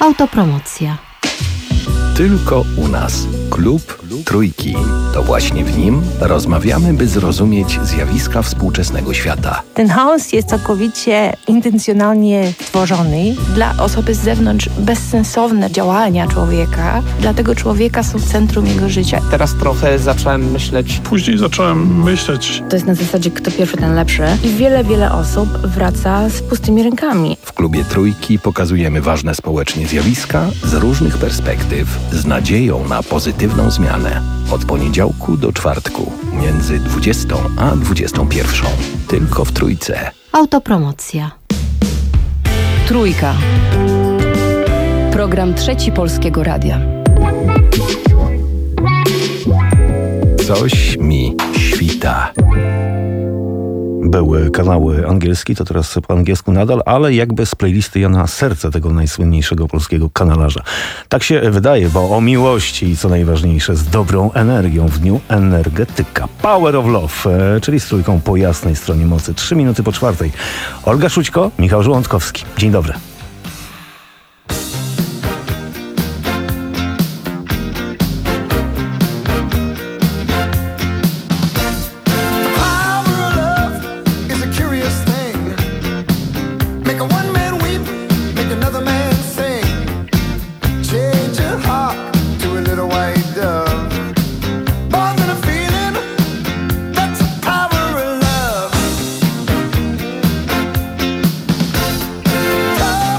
Autopromocja. Tylko u nas. Klub Trójki. To właśnie w nim rozmawiamy, by zrozumieć zjawiska współczesnego świata. Ten chaos jest całkowicie intencjonalnie tworzony. Dla osoby z zewnątrz bezsensowne działania człowieka, dla tego człowieka są w centrum jego życia. Teraz trochę zacząłem myśleć. Później zacząłem myśleć. To jest na zasadzie kto pierwszy, ten lepszy. I wiele osób wraca z pustymi rękami. W Klubie Trójki pokazujemy ważne społecznie zjawiska z różnych perspektyw, z nadzieją na pozytywną zmianę. Od poniedziałku do czwartku, między 20 a 21. Tylko w Trójce. Autopromocja. Trójka. Program Trzeci Polskiego Radia. Coś mi świta. Były kanały angielskie, to teraz po angielsku nadal, ale jakby z playlisty Jana Serca, tego najsłynniejszego polskiego kanalarza. Tak się wydaje, bo o miłości i co najważniejsze z dobrą energią w dniu energetyka. Power of Love, czyli z Trójką po jasnej stronie mocy. 3 minuty po 4. Olga Szućko, Michał Żołądkowski. Dzień dobry. Love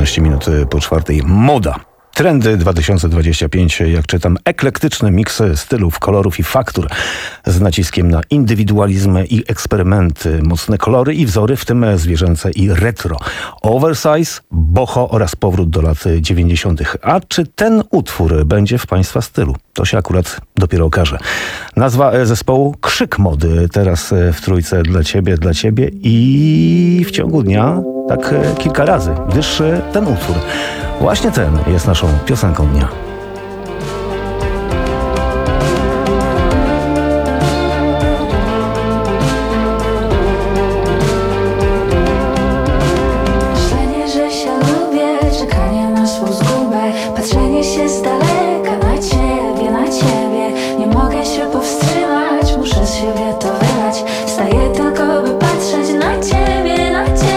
13 minut po 4. Moda. Trendy 2025, jak czytam, eklektyczny miks stylów, kolorów i faktur z naciskiem na indywidualizm i eksperymenty, mocne kolory i wzory, w tym zwierzęce i retro. Oversize, boho oraz powrót do lat 90. A czy ten utwór będzie w Państwa stylu? To się akurat dopiero okaże. Nazwa zespołu Krzyk Mody, teraz w Trójce dla Ciebie i w ciągu dnia tak kilka razy, gdyż ten utwór, właśnie ten jest naszą piosenką dnia. Myślenie, że się lubię, czekanie na swą zgubę, patrzenie się z daleka na ciebie. Nie mogę się powstrzymać, muszę z siebie to wylać. Staję tylko, by patrzeć na ciebie, na ciebie.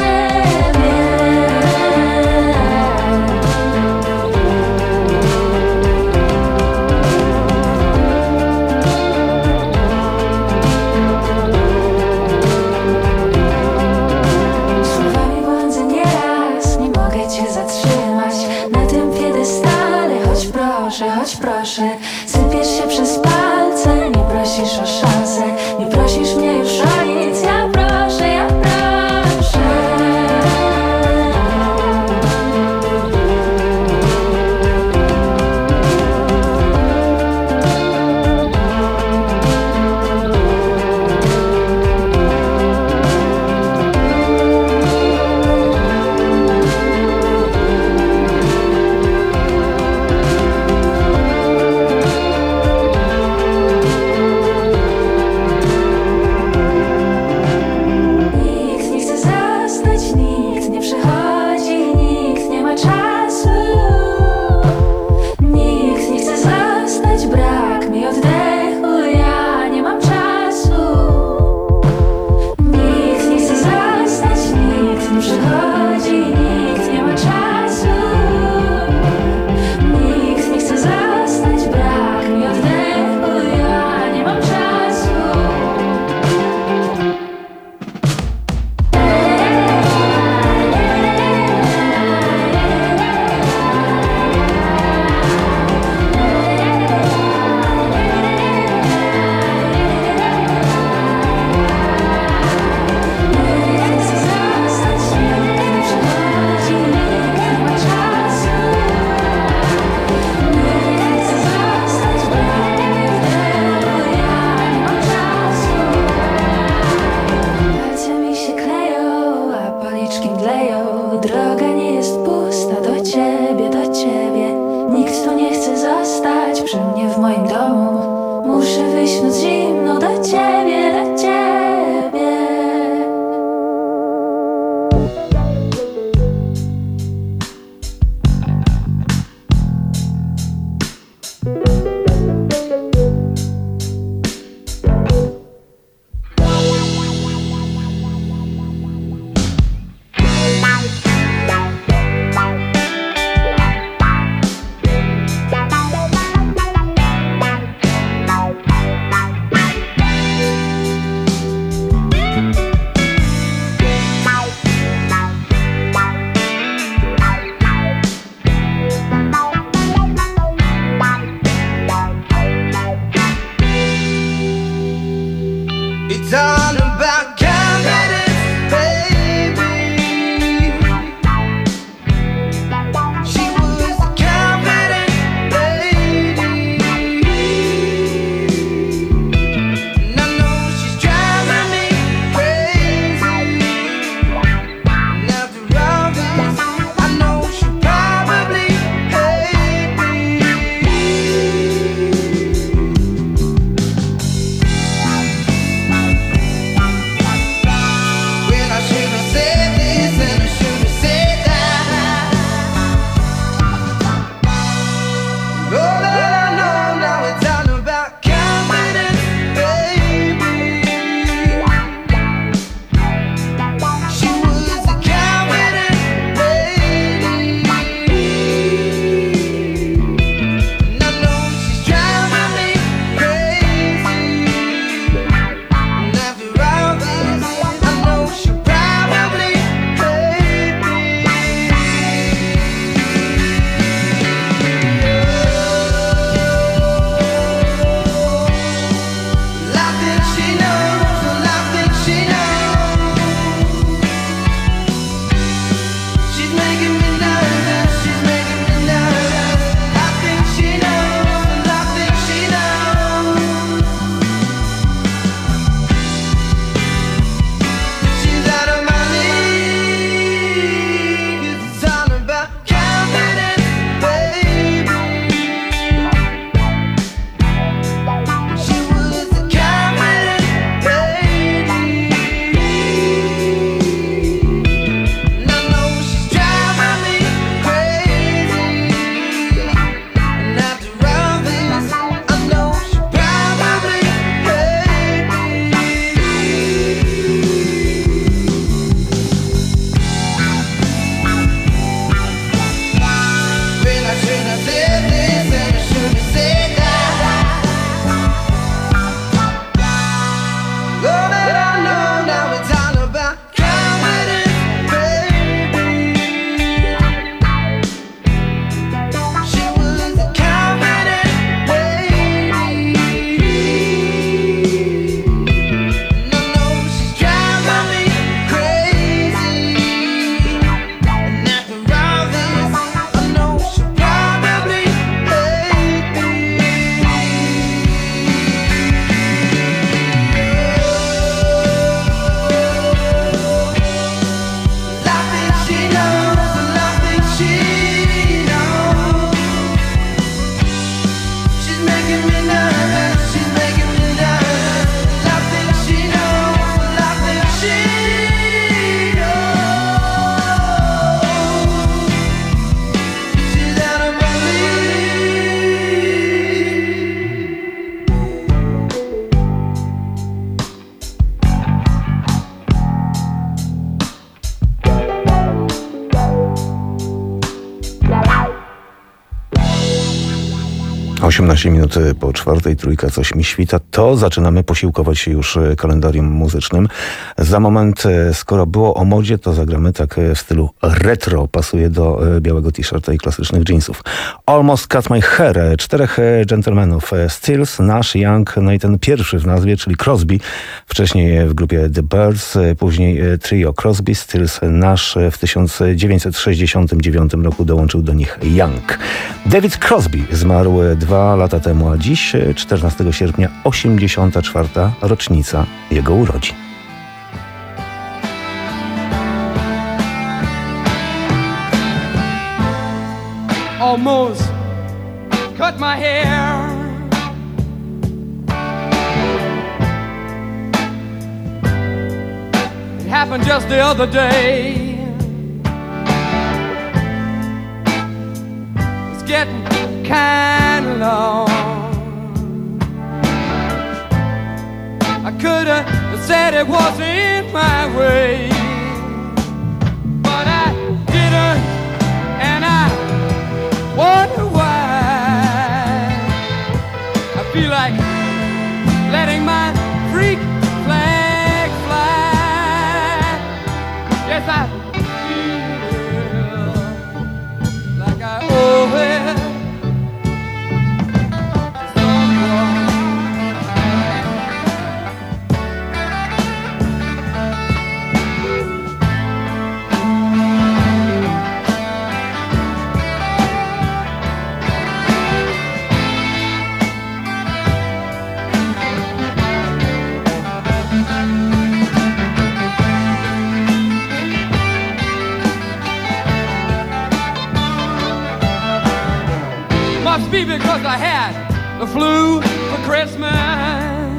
18 minut po 4:00, Trójka coś mi świta, to zaczynamy posiłkować się już kalendarium muzycznym. Za moment, skoro było o modzie, to zagramy tak w stylu retro, pasuje do białego t-shirta i klasycznych jeansów. Almost Cut My Hair, 4 gentlemanów, Stills, Nash, Young, no i ten pierwszy w nazwie, czyli Crosby, wcześniej w grupie The Byrds, później trio Crosby, Stills, Nash. W 1969 roku dołączył do nich Young. David Crosby zmarł 2 lata temu, a dziś, 14 sierpnia, 84. rocznica jego urodzin. Almost cut my hair. It happened just the other day. It's getting kind of long. I could have said it wasn't my way, but I didn't, and I wonder why. I feel like letting my freak flag fly. Yes, I feel like I owe it. Must be because I had the flu for Christmas,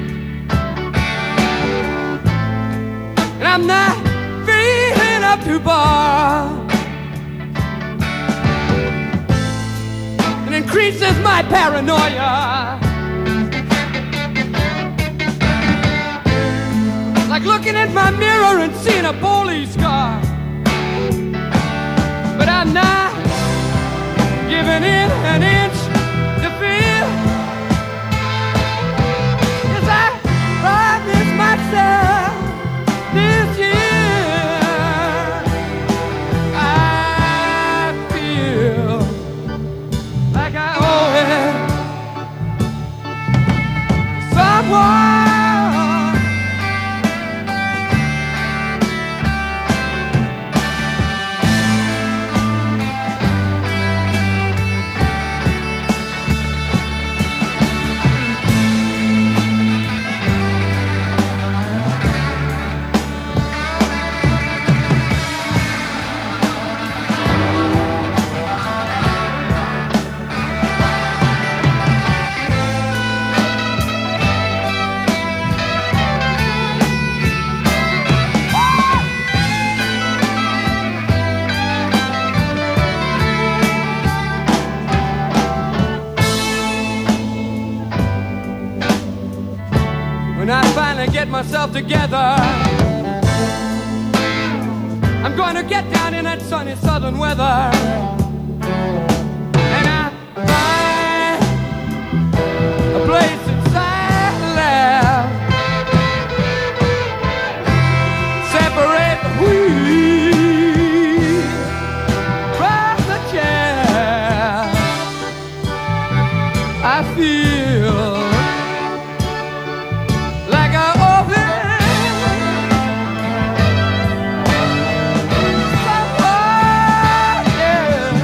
and I'm not feeling up to bar. It increases my paranoia, like looking at my mirror and seeing a police car. But I'm not giving in an inch to fear. Yes, I promised myself this year. I feel like I owe it to someone. When I finally get myself together, I'm going to get down in that sunny southern weather, and I find a place inside left, separate the wheat from the chaff. I feel like I owe it. Someone, yeah.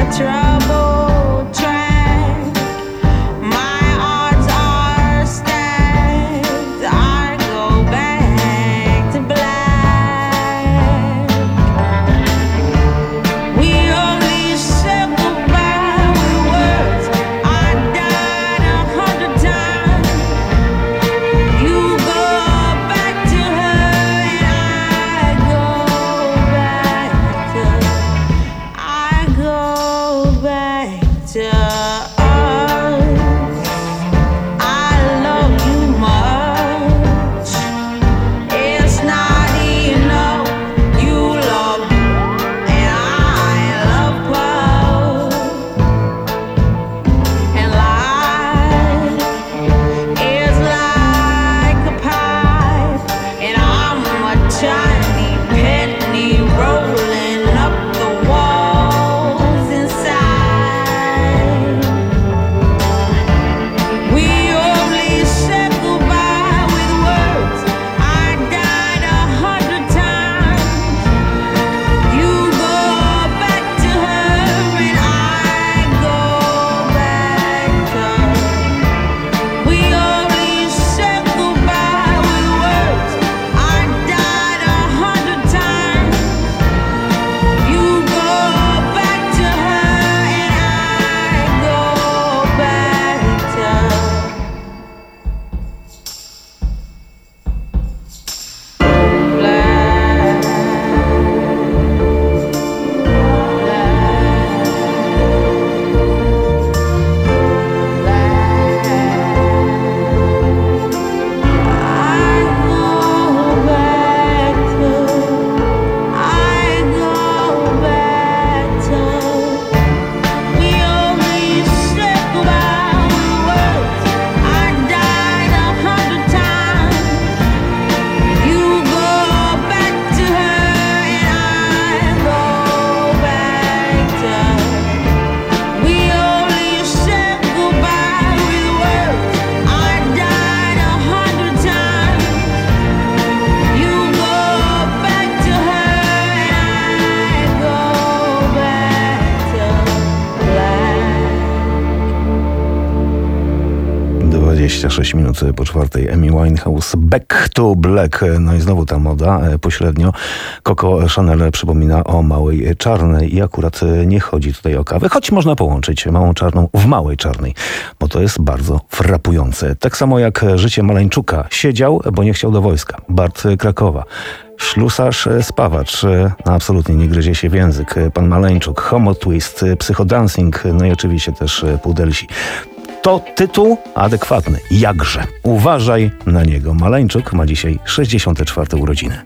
26 minut po czwartej. Amy Winehouse, Back to Black. No i znowu ta moda pośrednio. Coco Chanel przypomina o Małej Czarnej i akurat nie chodzi tutaj o kawę, choć można połączyć Małą Czarną w Małej Czarnej, bo to jest bardzo frapujące. Tak samo jak życie Maleńczuka. Siedział, bo nie chciał do wojska. Bart Krakowa. Ślusarz, spawacz, no absolutnie nie gryzie się w język. Pan Maleńczuk, Homo Twist, Psychodancing, no i oczywiście też Pudelsi. To tytuł adekwatny. Jakże. Uważaj na niego. Maleńczuk ma dzisiaj 64. urodziny.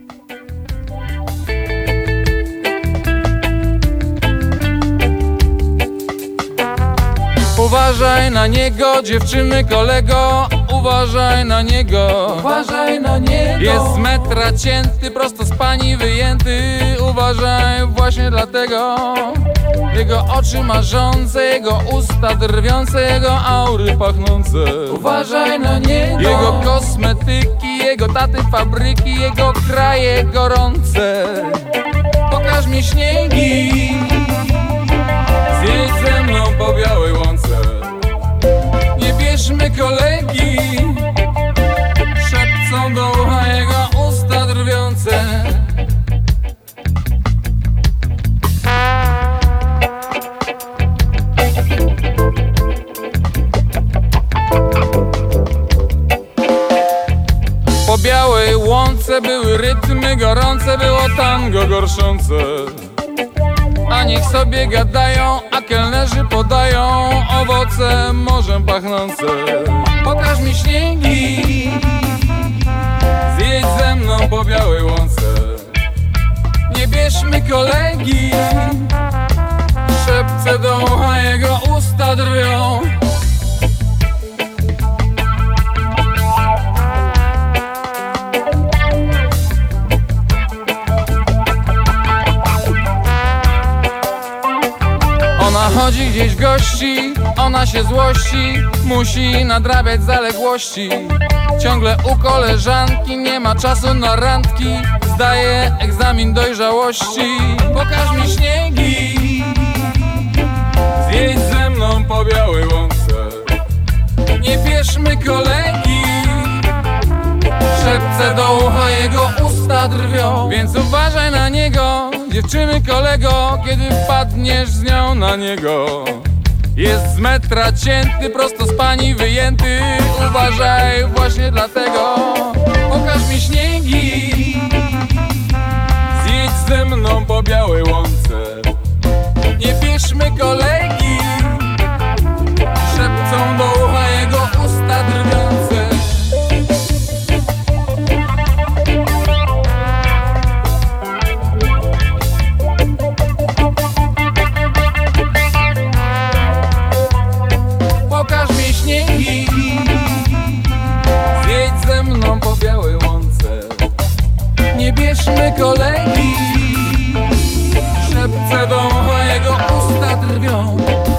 Uważaj na niego, dziewczyny, kolego. Uważaj na niego. Uważaj na niego. Jest z metra cięty, prosto z pani wyjęty. Uważaj właśnie dlatego. Jego oczy marzące, jego usta drwiące, jego aury pachnące. Uważaj na niego. Jego kosmetyki, jego taty fabryki, jego kraje gorące. Pokaż mi śniegi, zjedź ze mną po białej łące. Nie bierzmy kolegi, szepcą do ucha jego usta drwiące. Po białej łące były rytmy gorące, było tango gorszące. A niech sobie gadają, a kelnerzy podają owoce morzem pachnące. Pokaż mi śniegi, zjedź ze mną po białej łące. Nie bierzmy kolegi, szepce do ucha jego usta drwią. Ona chodzi gdzieś w gości, ona się złości, musi nadrabiać zaległości. Ciągle u koleżanki, nie ma czasu na randki, zdaje egzamin dojrzałości. Pokaż mi śniegi, bierzmy kolegi. Szepce do ucha, jego usta drwią. Więc uważaj na niego, dziewczyny kolego, kiedy wpadniesz z nią na niego. Jest z metra cięty, prosto z pani wyjęty. Uważaj właśnie dlatego. Pokaż mi śniegi, zjedź ze mną po białej łące. Nie bierzmy kolegi. Szepcą do ucha jego usta drwiące. Pokaż mi śniegi, zjedź ze mną po białej łące. Nie bierzmy kolegi. Szepce do ucha jego usta drwią.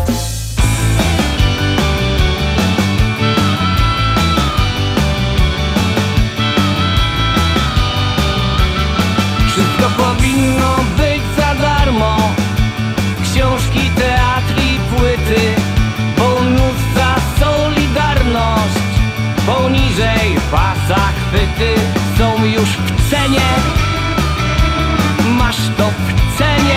Wszystko powinno być za darmo. Książki, teatr i płyty. Bonus za solidarność. Poniżej pasa chwyty są już w cenie. Masz to w cenie.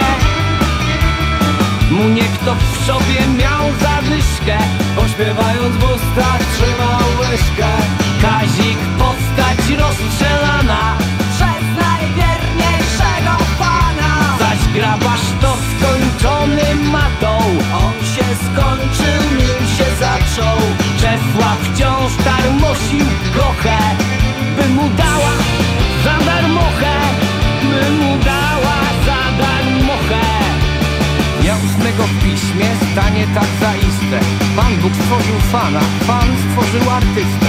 Mu nie kto w sobie miał zadyszkę, pośpiewając w ustach trzymał łyżkę. Kazik, postać rozstrzelana przez najwierniejszego pana. Zaś grabarz to skończony matą. On się skończył, nim się zaczął. Czesław wciąż tarmosił gochę, by mu dała za darmochę. By mu dała za darmochę. Ja ósmego w piśmie stanie tak zaiste. Pan Bóg stworzył fana, Pan stworzył artystę.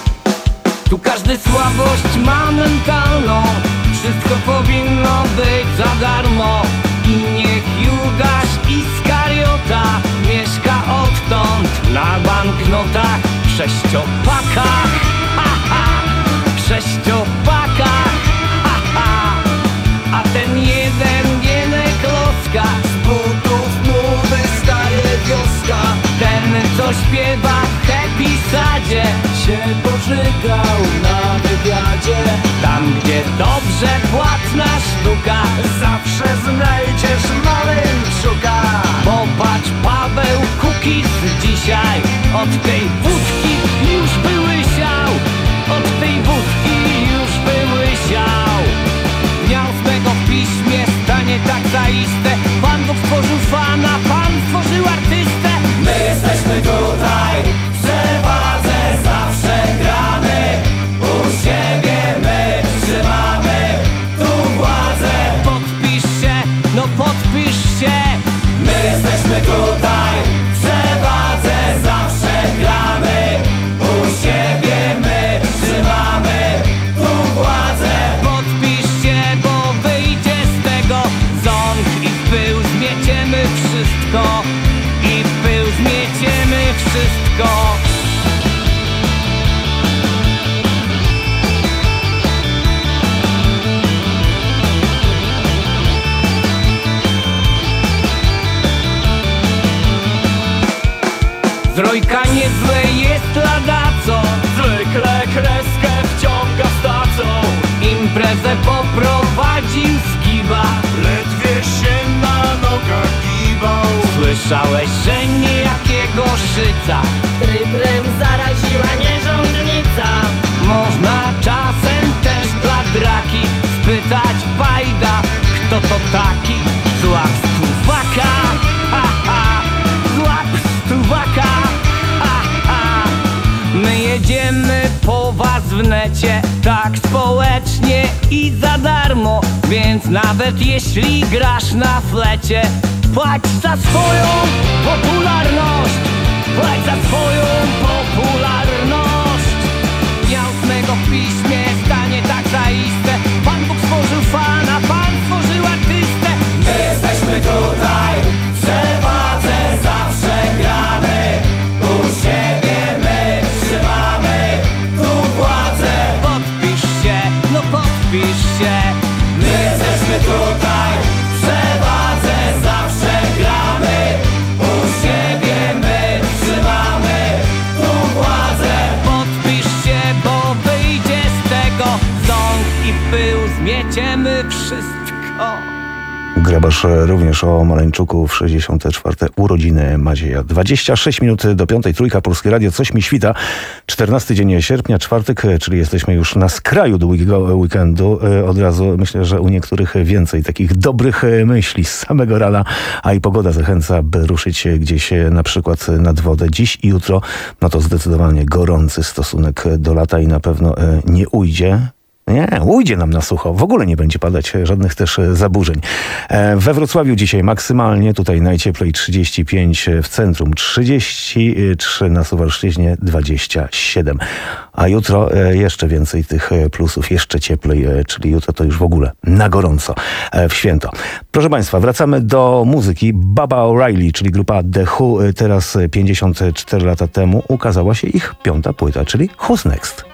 Tu każdy słabość ma mentalną. Wszystko powinno być za darmo. I niech Judasz Iskariota mieszka odtąd na banknotach w sześciopakach. Ha, ha, w sześciopakach. Ha, ha. A ten jeden gienek loska, z butów mu wystaje wioska. Ten co śpiewa w Happy Sadzie się pożygał na wywiadzie. Tam gdzie dobrze płatna sztuka, zawsze znajdziesz maleńczuka. Popatrz, Paweł Kukiz dzisiaj od tej wódki już wyłysiał. Od tej wódki już wyłysiał. Dnia ósmego w piśmie stanie tak zaiste. Pan Bóg stworzył fana, Pan stworzył artystę. My jesteśmy tutaj w przewadze, zawsze gramy. U siebie my trzymamy tu władzę. Podpisz się, no podpisz się. My jesteśmy tutaj w przewadze, zawsze gramy. U siebie my trzymamy tu władzę. Podpisz się, bo wyjdzie z tego ząg. I w pył zmieciemy wszystko. I w pył zmieciemy wszystko. Zrojka niezłe jest ladaco, zwykle kreskę wciąga stacą. Imprezę poprowadził skiba, ledwie się na nogach gibał. Słyszałeś, że niejakiego szyca trybrem zaraziła nierządnica. Można czasem też dla draki spytać bajda, kto to taki. Złap stuwaka, ha ha, złap stuwaka, ha ha. My jedziemy po was w necie, tak społecznie i za darmo. Więc nawet jeśli grasz na flecie, płać za swoją popularność. Płać za swoją popularność. Dnia ósmego w piśmie stanie tak zaiste. Pan Bóg stworzył fana, Pan stworzył artystę. My jesteśmy tutaj w przewadze, zawsze gramy. U siebie my trzymamy tu władzę. Podpisz się, no podpisz się. My jesteśmy tutaj w przewadze, zawsze gramy. U Grabarz również o Maleńczuku w 64. urodziny Macieja. 26 minut do 5. Trójka, Polskie Radio. Coś mi świta. 14 dzień sierpnia, czwartek, czyli jesteśmy już na skraju długiego weekendu. Od razu myślę, że u niektórych więcej takich dobrych myśli z samego rana, a i pogoda zachęca, by ruszyć gdzieś na przykład nad wodę. Dziś i jutro, no to zdecydowanie gorący stosunek do lata i na pewno nie ujdzie. Nie, ujdzie nam na sucho. W ogóle nie będzie padać żadnych też zaburzeń. We Wrocławiu dzisiaj maksymalnie, tutaj najcieplej 35, w centrum 33, na Suwalszczyźnie 27. A jutro jeszcze więcej tych plusów, jeszcze cieplej, czyli jutro to już w ogóle na gorąco w święto. Proszę Państwa, wracamy do muzyki. Baba O'Reilly, czyli grupa The Who, teraz 54 lata temu ukazała się ich 5. płyta, czyli Who's Next?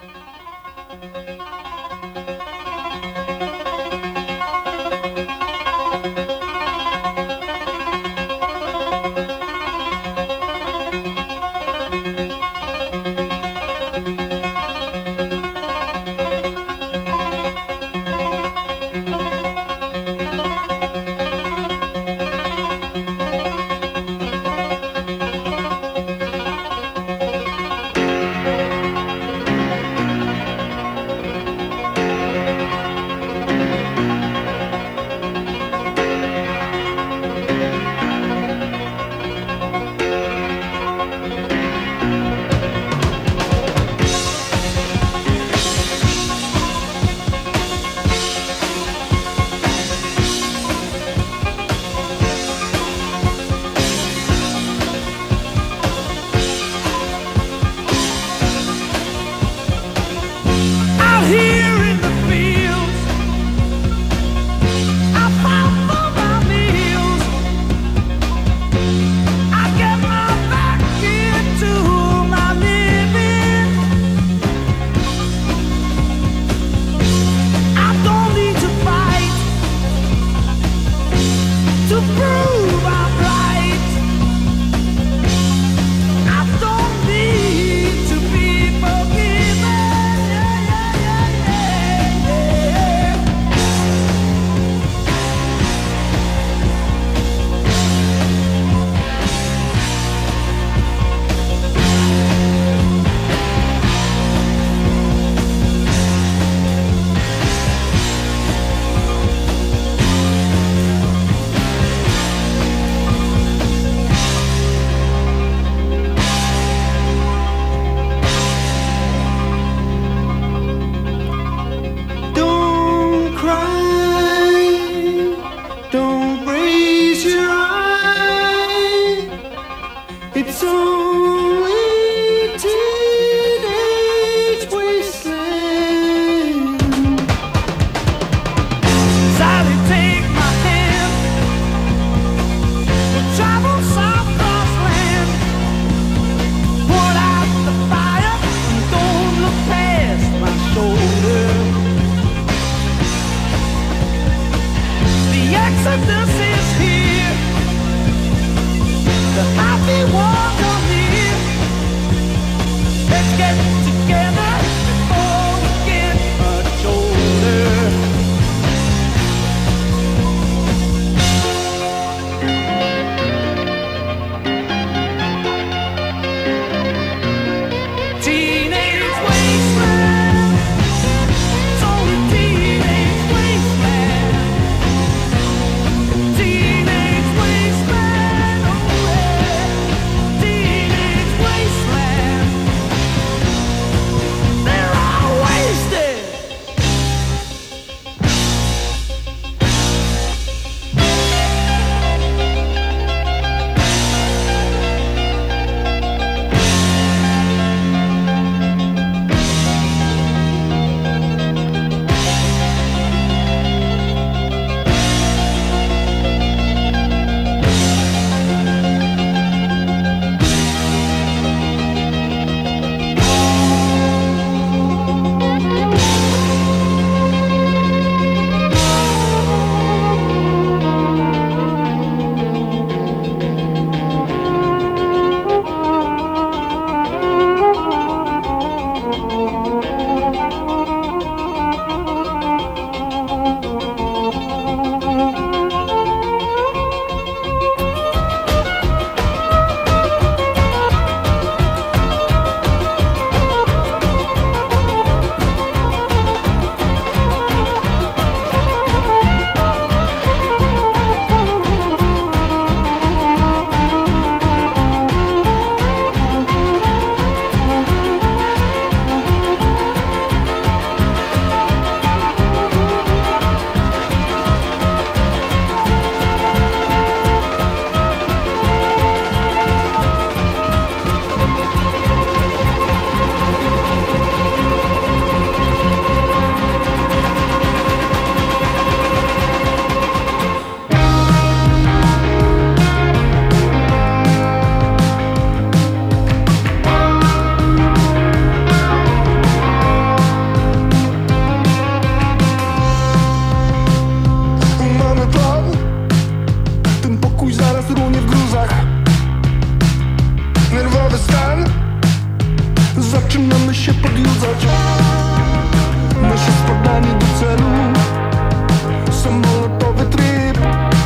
sprawdzać. Nasze spadanie do celu, samolotowy tryb.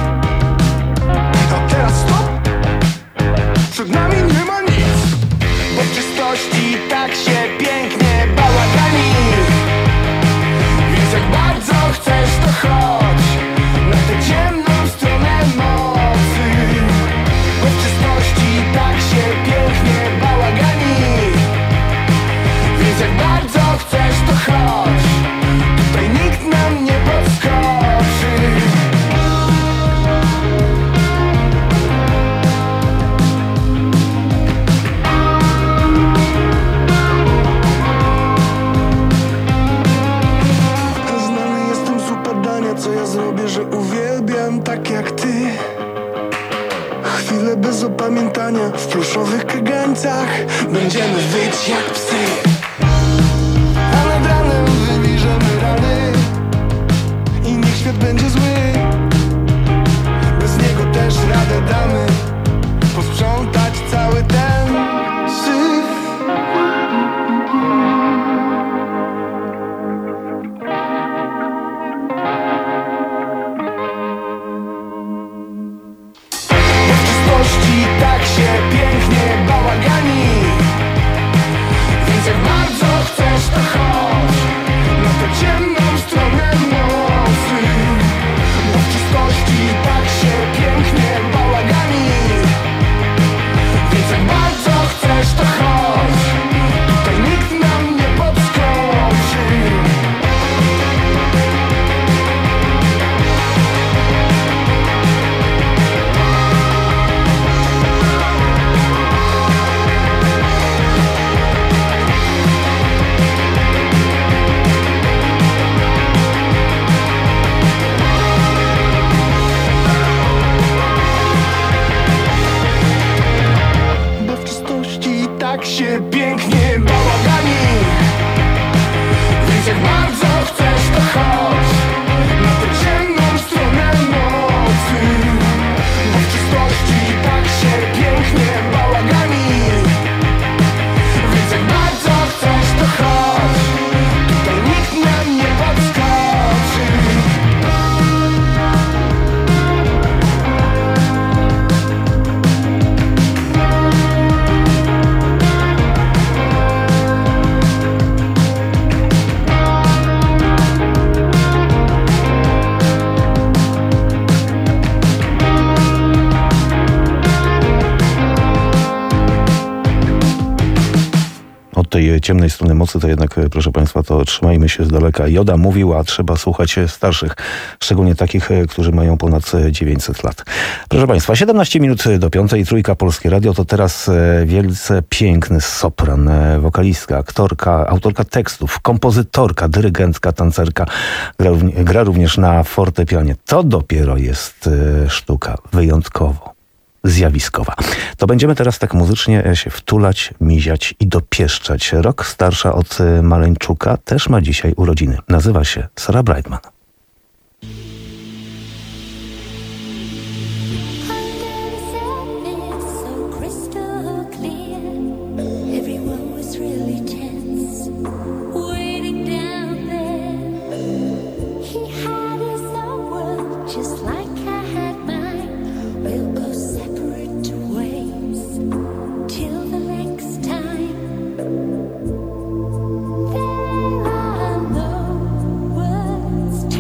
A teraz stop! Przed nami nie ma nic, bo w czystości tak się pięknie bałagani. Więc jak bardzo chcesz, to chodź na tę ciemną stronę mocy, bo w czystości tak się pięknie bałagani. Więc jak bardzo chcesz, to chodź, tutaj nikt nam nie podskoczy. Znany jestem z upadania, co ja zrobię, że uwielbiam tak jak ty. Chwile bez opamiętania w pluszowych kagańcach będziemy wyć jak psy. A nad ranem wywierzemy rany i niech świat będzie zły. Bez niego też radę damy posprzątać cały ten syf. Bo w czystości tak się pięknie bałagani. Więc jak bardzo chcesz, to chodź na tę ciemną stronę mocy, bo w czystości tak się pięknie bałagani. Więc jak bardzo chcesz, to chodź, tutaj nikt nam nie podskoczy. Bo w czystości tak się pięknie bałagani. Więc jak bardzo chcesz, to chodź na tę ciemną stronę mocy, bo w czystości tak się pięknie bałagani. Więc jak bardzo chcesz, to chodź, tutaj nikt nam nie podskoczy. Od tej ciemnej strony mocy to jednak, proszę Państwa, to trzymajmy się z daleka. Joda mówił, a trzeba słuchać starszych, szczególnie takich, którzy mają ponad 900 lat. Proszę Państwa, 17 minut do 5, Trójka, Polskie Radio. To teraz wielce piękny sopran, wokalistka, aktorka, autorka tekstów, kompozytorka, dyrygentka, tancerka. Gra również na fortepianie. To dopiero jest sztuka wyjątkowo zjawiskowa. To będziemy teraz tak muzycznie się wtulać, miziać i dopieszczać. Rok starsza od Maleńczuka też ma dzisiaj urodziny. Nazywa się Sarah Brightman. There are no words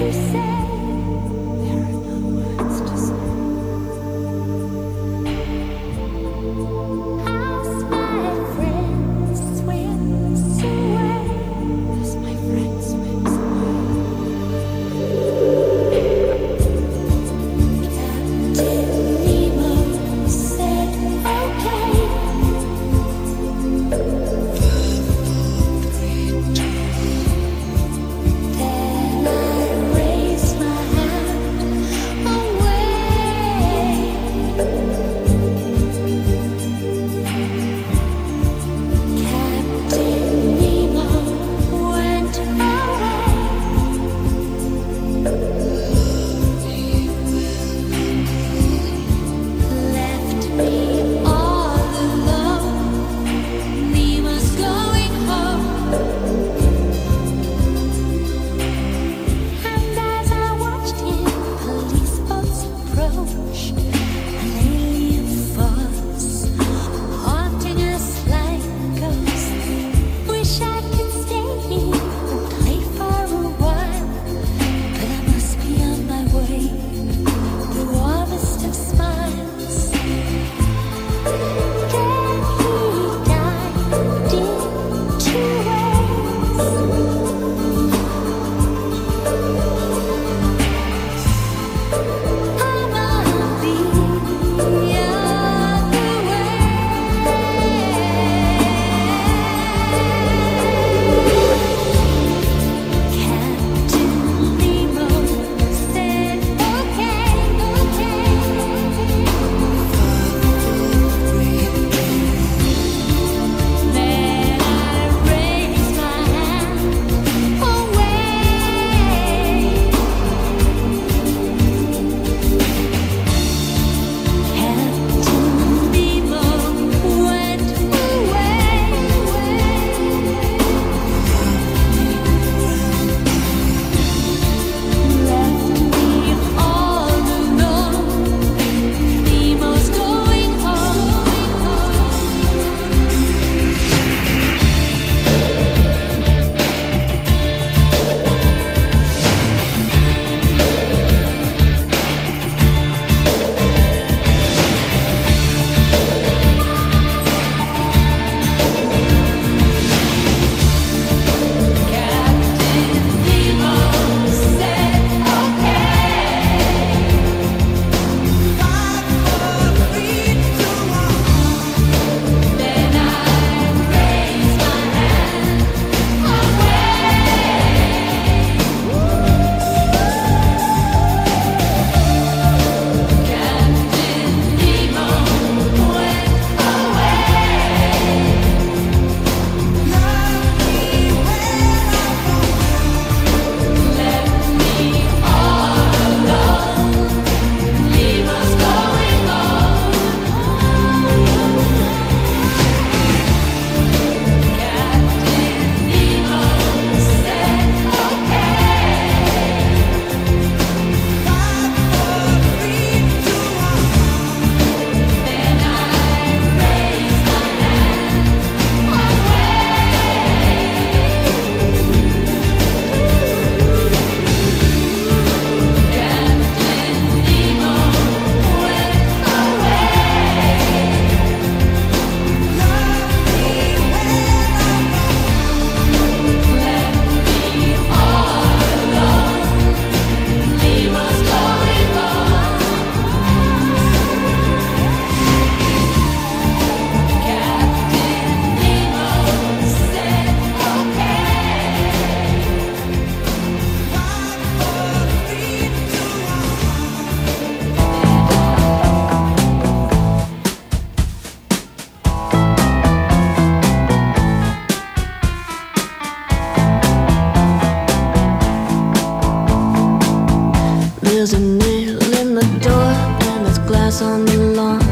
There's a nail in the door and there's glass on the lawn,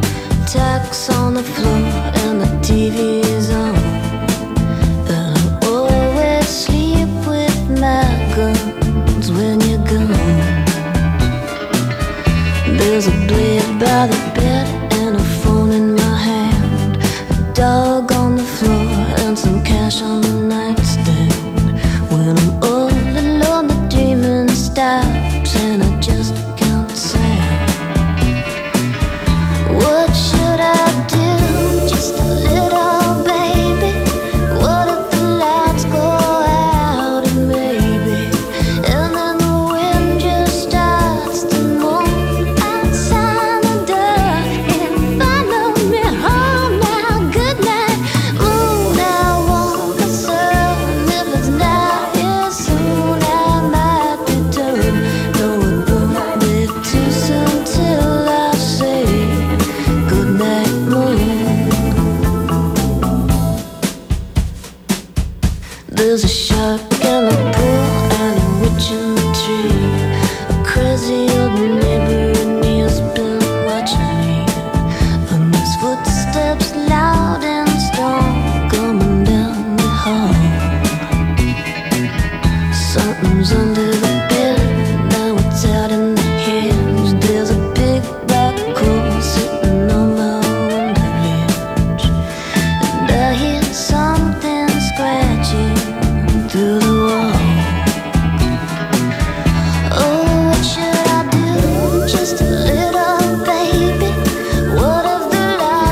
tacks on the floor and the TV is on. And I always sleep with my guns when you're gone. There's a blade by the bed and a phone in my hand, a dog on the floor and some cash on the nightstand. When I'm all alone the dreaming stops and I just can't stand. What should I do? Just a little baby. What if the lights go out and maybe, and then the wind just starts to moan outside the door and follow me home now. Good night, moon. I want the sun. If it's not here soon, I might return. No, it won't be too soon till I say good night, moon. There's a shark in the pool and a witch in the tree, a crazy old neighbor and he's been watching me. And there's footsteps loud and strong coming down the hall. Something's under the bed, now it's out in the hedge. There's a big black hole sitting on my window ledge, and I hear something scratching through the wall. Oh, what should I do? Just a little baby. What if the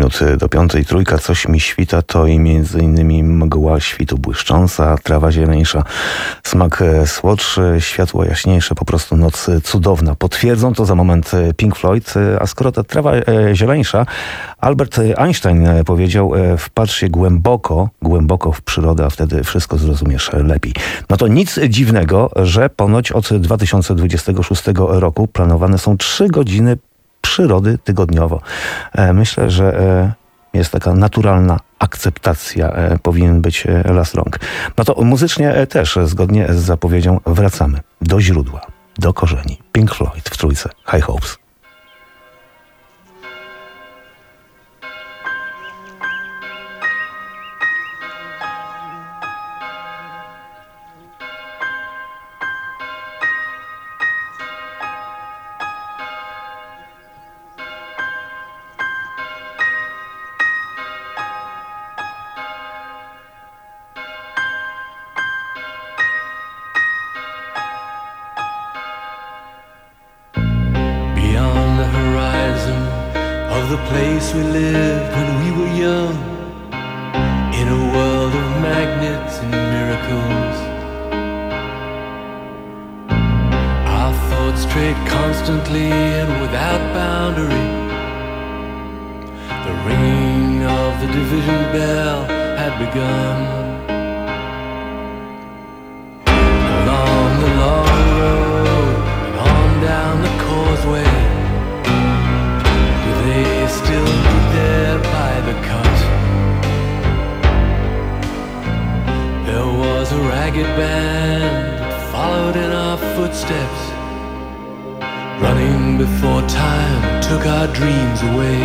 minut do 5:00. Trójka, coś mi świta, to i między innymi mgła świtu błyszcząca, trawa zieleńsza, smak słodszy, światło jaśniejsze, po prostu noc cudowna. Potwierdzą to za moment Pink Floyd, a skoro ta trawa zieleńsza, Albert Einstein powiedział, wpatrz się głęboko w przyrodę, a wtedy wszystko zrozumiesz lepiej. No to nic dziwnego, że ponoć od 2026 roku planowane są 3 godziny przyrody tygodniowo. Myślę, że jest taka naturalna akceptacja, powinien być las rąk. No to muzycznie też, zgodnie z zapowiedzią, wracamy do źródła, do korzeni. Pink Floyd w trójce, High Hopes. The place we lived when we were young, in a world of magnets and miracles. Our thoughts strayed constantly and without boundary. The ringing of the division bell had begun. Along the long road and on down the causeway, they still be there by the cut. There was a ragged band that followed in our footsteps, running before time took our dreams away,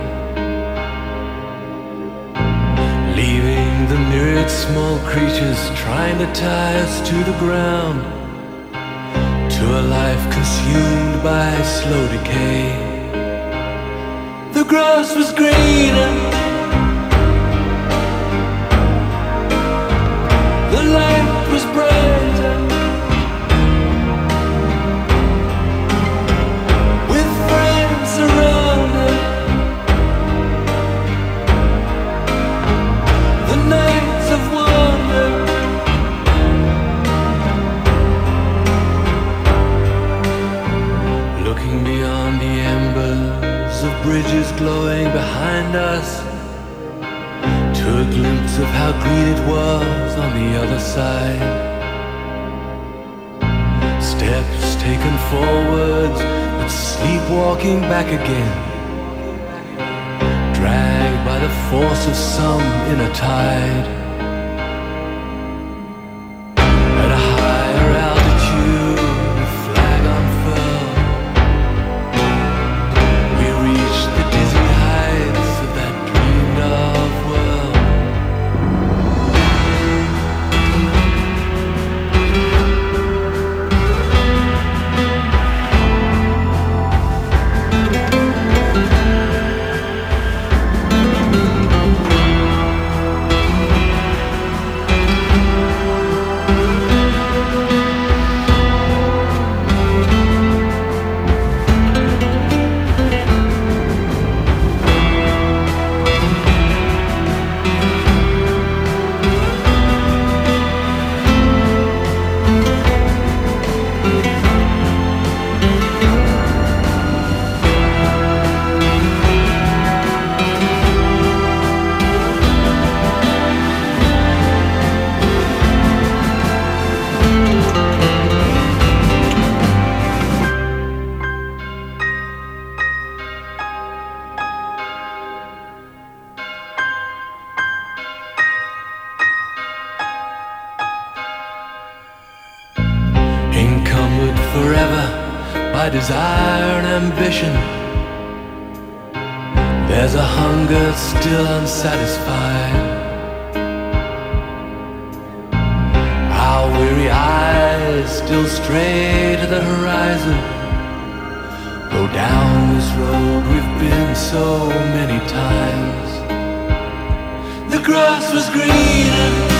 leaving the myriad small creatures trying to tie us to the ground, to a life consumed by slow decay. The grass was greener, the light was brighter, with friends around it. The nights of wonder, looking beyond the embers of bridges glowing behind us, to a glimpse of how green it was on the other side. Steps taken forwards, but sleepwalking back again, dragged by the force of some inner tide. At a higher altitude, the flag unfurled, we reached the dizzy heights of that dreamed of world. Encumbered forever by desire and ambition, there's a hunger still unsatisfied. Our weary eyes still stray to the horizon, go down this road we've been so many times. The grass was greener,